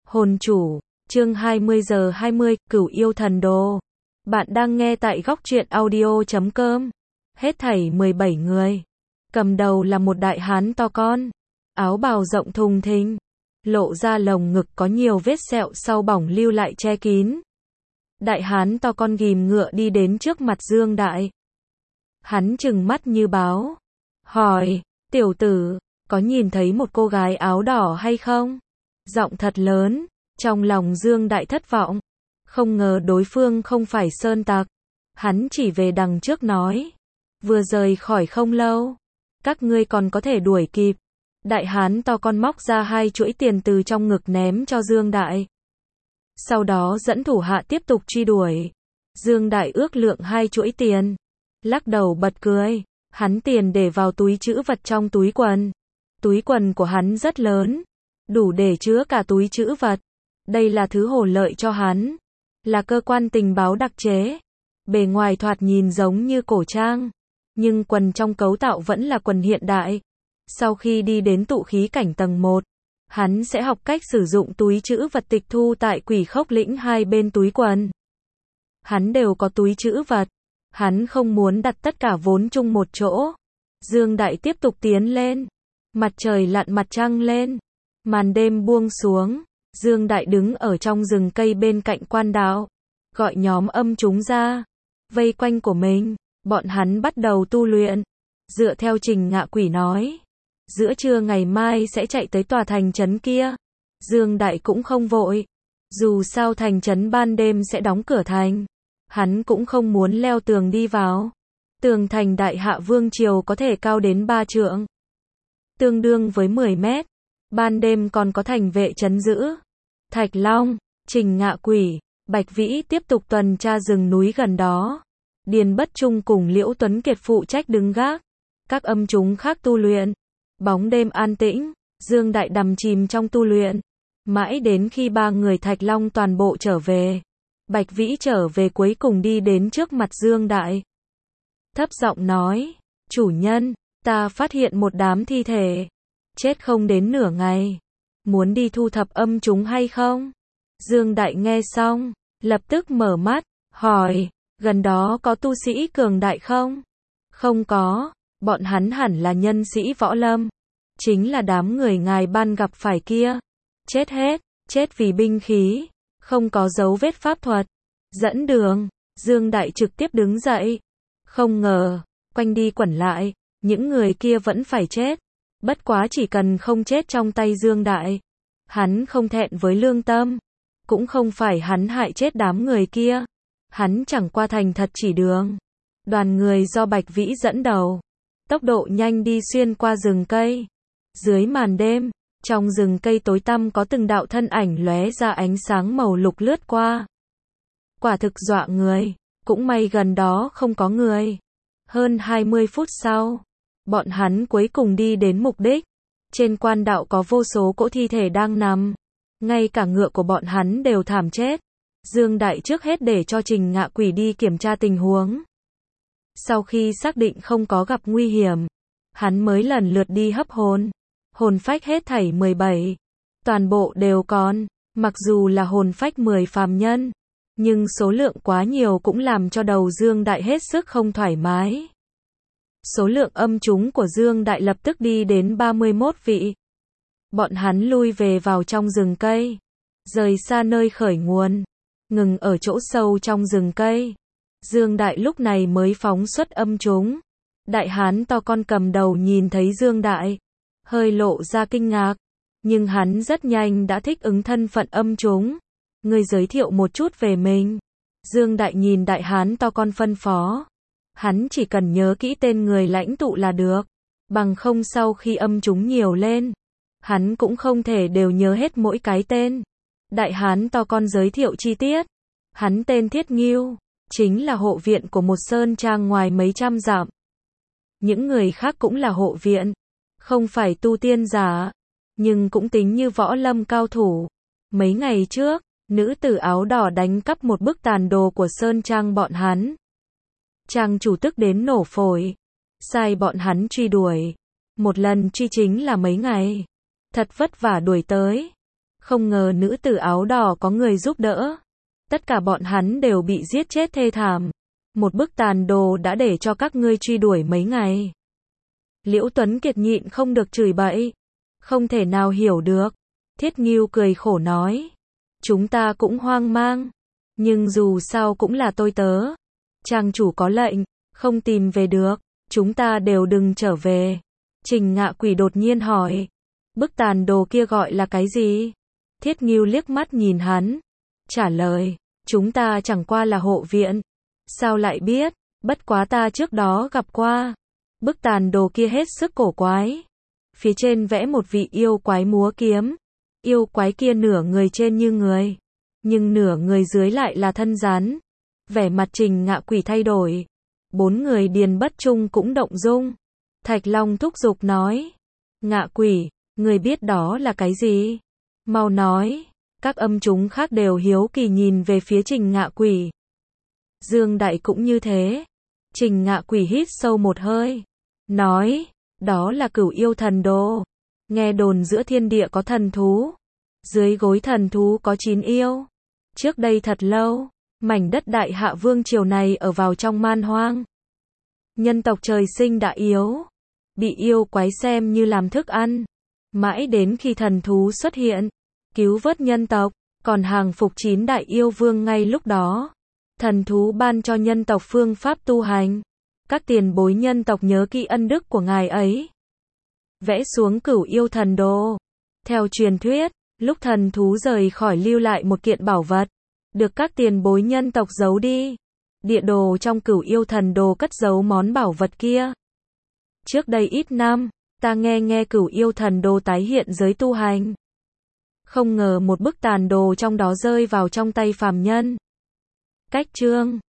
Hồn chủ, chương 20 giờ 20, Cửu yêu thần đồ. Bạn đang nghe tại góc truyện audio.com. Hết thảy 17 người. Cầm đầu là một đại hán to con. Áo bào rộng thùng thình. Lộ ra lồng ngực có nhiều vết sẹo sau bỏng lưu lại che kín. Đại hán to con ghìm ngựa đi đến trước mặt Dương Đại. Hắn trừng mắt như báo. Hỏi, tiểu tử, có nhìn thấy một cô gái áo đỏ hay không? Giọng thật lớn, trong lòng Dương Đại thất vọng. Không ngờ đối phương không phải sơn tặc. Hắn chỉ về đằng trước nói. Vừa rời khỏi không lâu. Các ngươi còn có thể đuổi kịp. Đại hán to con móc ra 2 chuỗi tiền từ trong ngực ném cho Dương Đại. Sau đó dẫn thủ hạ tiếp tục truy đuổi. Dương Đại ước lượng 2 chuỗi tiền. Lắc đầu bật cười. Hắn tiền để vào túi trữ vật trong túi quần. Túi quần của hắn rất lớn. Đủ để chứa cả túi trữ vật. Đây là thứ hổ lợi cho hắn. Là cơ quan tình báo đặc chế. Bề ngoài thoạt nhìn giống như cổ trang. Nhưng quần trong cấu tạo vẫn là quần hiện đại. Sau khi đi đến tụ khí cảnh tầng 1, hắn sẽ học cách sử dụng túi trữ vật tịch thu tại Quỷ Khốc Lĩnh hai bên túi quần. Hắn đều có túi trữ vật. Hắn không muốn đặt tất cả vốn chung một chỗ. Dương Đại tiếp tục tiến lên. Mặt trời lặn mặt trăng lên. Màn đêm buông xuống. Dương Đại đứng ở trong rừng cây bên cạnh quan đạo. Gọi nhóm âm chúng ra. Vây quanh của mình. Bọn hắn bắt đầu tu luyện. Dựa theo Trình Ngạ Quỷ nói. Giữa trưa ngày mai sẽ chạy tới tòa thành trấn kia. Dương Đại cũng không vội. Dù sao thành trấn ban đêm sẽ đóng cửa thành. Hắn cũng không muốn leo tường đi vào. Tường thành Đại Hạ Vương Triều có thể cao đến 3 trượng. Tương đương với 10 mét. Ban đêm còn có thành vệ trấn giữ. Thạch Long, Trình Ngạ Quỷ, Bạch Vĩ tiếp tục tuần tra rừng núi gần đó. Điền Bất Trung cùng Liễu Tuấn Kiệt phụ trách đứng gác. Các âm chúng khác tu luyện. Bóng đêm an tĩnh, Dương Đại đắm chìm trong tu luyện. Mãi đến khi 3 người Thạch Long toàn bộ trở về. Bạch Vĩ trở về cuối cùng đi đến trước mặt Dương Đại. Thấp giọng nói, chủ nhân, ta phát hiện một đám thi thể. Chết không đến nửa ngày. Muốn đi thu thập âm chúng hay không? Dương Đại nghe xong, lập tức mở mắt, hỏi, gần đó có tu sĩ cường đại không? Không có, bọn hắn hẳn là nhân sĩ võ lâm. Chính là đám người ngài ban gặp phải kia. Chết hết, chết vì binh khí. Không có dấu vết pháp thuật. Dẫn đường, Dương Đại trực tiếp đứng dậy. Không ngờ, quanh đi quẩn lại, những người kia vẫn phải chết. Bất quá chỉ cần không chết trong tay Dương Đại. Hắn không thẹn với lương tâm. Cũng không phải hắn hại chết đám người kia. Hắn chẳng qua thành thật chỉ đường. Đoàn người do Bạch Vĩ dẫn đầu. Tốc độ nhanh đi xuyên qua rừng cây. Dưới màn đêm, trong rừng cây tối tăm có từng đạo thân ảnh lóe ra ánh sáng màu lục lướt qua. Quả thực dọa người. Cũng may gần đó không có người. Hơn 20 phút sau, bọn hắn cuối cùng đi đến mục đích. Trên quan đạo có vô số cỗ thi thể đang nằm. Ngay cả ngựa của bọn hắn đều thảm chết. Dương Đại trước hết để cho Trình Ngạ Quỷ đi kiểm tra tình huống. Sau khi xác định không có gặp nguy hiểm, hắn mới lần lượt đi hấp hồn. Hồn phách hết thảy 17. Toàn bộ đều còn. Mặc dù là hồn phách 10 phàm nhân, nhưng số lượng quá nhiều cũng làm cho đầu Dương Đại hết sức không thoải mái. Số lượng âm chúng của Dương Đại lập tức đi đến 31 vị. Bọn hắn lui về vào trong rừng cây. Rời xa nơi khởi nguồn. Ngừng ở chỗ sâu trong rừng cây. Dương Đại lúc này mới phóng xuất âm chúng. Đại hán to con cầm đầu nhìn thấy Dương Đại. Hơi lộ ra kinh ngạc. Nhưng hắn rất nhanh đã thích ứng thân phận âm chúng. Ngươi giới thiệu một chút về mình. Dương Đại nhìn đại hán to con phân phó. Hắn chỉ cần nhớ kỹ tên người lãnh tụ là được. Bằng không sau khi âm chúng nhiều lên. Hắn cũng không thể đều nhớ hết mỗi cái tên. Đại hán to con giới thiệu chi tiết. Hắn tên Thiết Ngưu. Chính là hộ viện của một sơn trang ngoài mấy trăm dặm. Những người khác cũng là hộ viện. Không phải tu tiên giả. Nhưng cũng tính như võ lâm cao thủ. Mấy ngày trước, nữ tử áo đỏ đánh cắp một bức tàn đồ của sơn trang bọn hắn. Trang chủ tức đến nổ phổi. Sai bọn hắn truy đuổi. Một lần truy chính là mấy ngày. Thật vất vả đuổi tới. Không ngờ nữ tử áo đỏ có người giúp đỡ. Tất cả bọn hắn đều bị giết chết thê thảm. Một bức tàn đồ đã để cho các ngươi truy đuổi mấy ngày. Liễu Tuấn Kiệt nhịn không được chửi bậy. Không thể nào hiểu được. Thiết Ngưu cười khổ nói. Chúng ta cũng hoang mang. Nhưng dù sao cũng là tôi tớ. Trang chủ có lệnh, không tìm về được. Chúng ta đều đừng trở về. Trình Ngạ Quỷ đột nhiên hỏi. Bức tàn đồ kia gọi là cái gì? Thiết Ngưu liếc mắt nhìn hắn. Trả lời. Chúng ta chẳng qua là hộ viện. Sao lại biết? Bất quá ta trước đó gặp qua. Bức tàn đồ kia hết sức cổ quái. Phía trên vẽ một vị yêu quái múa kiếm. Yêu quái kia nửa người trên như người. Nhưng nửa người dưới lại là thân rắn. Vẻ mặt Trình Ngạ Quỷ thay đổi. 4 người Điền Bất Trung cũng động dung. Thạch Long thúc giục nói. Ngạ Quỷ, người biết đó là cái gì? Mau nói. Các âm chúng khác đều hiếu kỳ nhìn về phía Trình Ngạ Quỷ. Dương Đại cũng như thế. Trình Ngạ Quỷ hít sâu một hơi. Nói, đó là Cửu Yêu Thần Đồ. Nghe đồn giữa thiên địa có thần thú. Dưới gối thần thú có 9 yêu. Trước đây thật lâu, mảnh đất Đại Hạ Vương triều này ở vào trong man hoang. Nhân tộc trời sinh đã yếu. Bị yêu quái xem như làm thức ăn. Mãi đến khi thần thú xuất hiện. Cứu vớt nhân tộc. Còn hàng phục 9 đại yêu vương ngay lúc đó. Thần thú ban cho nhân tộc phương pháp tu hành. Các tiền bối nhân tộc nhớ kỹ ân đức của ngài ấy. Vẽ xuống Cửu Yêu Thần Đồ. Theo truyền thuyết, lúc thần thú rời khỏi lưu lại một kiện bảo vật. Được các tiền bối nhân tộc giấu đi. Địa đồ trong Cửu Yêu Thần Đồ cất giấu món bảo vật kia. Trước đây ít năm, ta nghe Cửu Yêu Thần Đồ tái hiện giới tu hành. Không ngờ một bức tàn đồ trong đó rơi vào trong tay phàm nhân. Cách chương